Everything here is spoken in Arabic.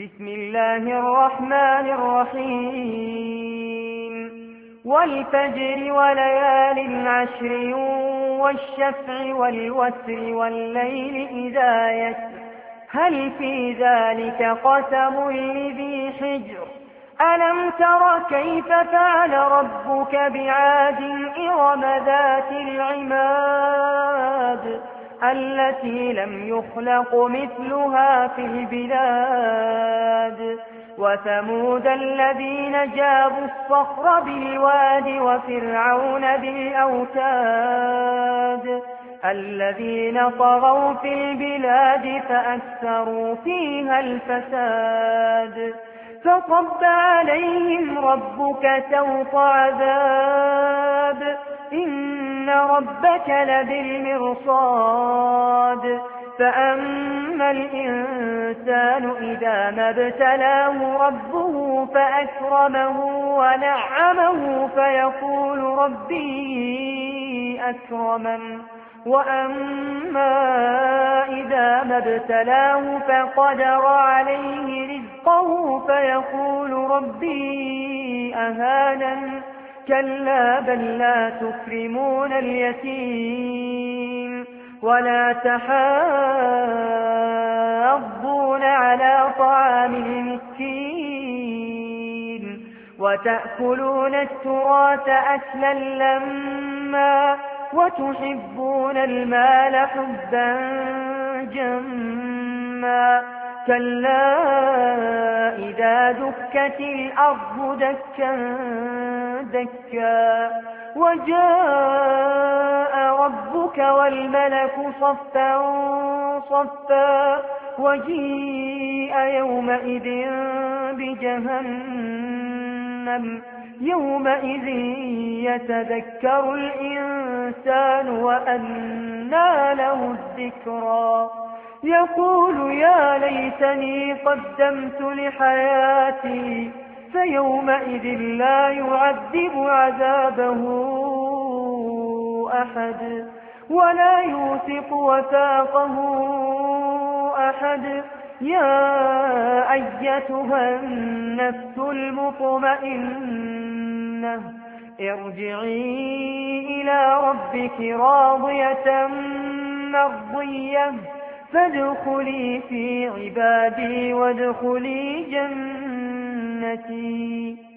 بسم الله الرحمن الرحيم والفجر وليال عشر والشفع والوتر والليل إذا يسر هل في ذلك قسم لذي حجر ألم تر كيف فعل ربك بعاد إرم ذات العماد التي لم يخلق مثلها في البلاد وثمود الذين جابوا الصخر بالواد وفرعون بالأوتاد الذين طغوا في البلاد فأكثروا فيها الفساد فصب عليهم ربك سوط عذاب إن ربك لبالمرصاد فأما الإنسان إذا ما ابتلاه ربه فأكرمه ونعمه فيقول ربي أكرمن وأما إذا ما ابتلاه فقدر عليه رزقه فيقول ربي أهانن كلا بل لا تكرمون اليتيم ولا تحاضون على طعام المسكين وتأكلون التراث أكلا لما وتحبون المال حبا جما كلا إذا دكت الأرض دكا دكا وجاء ربك والملك صفا صفا وجيء يومئذ بجهنم يومئذ يتذكر الإنسان وأنى له الذكرى يقول يا ليتني قدمت لحياتي فيومئذ لا يعذب عذابه أحد ولا يوثق وثاقه أحد يا أيتها النفس المطمئنة ارجعي إلى ربك راضية مرضية فادخلي في عبادي وادخلي جنتي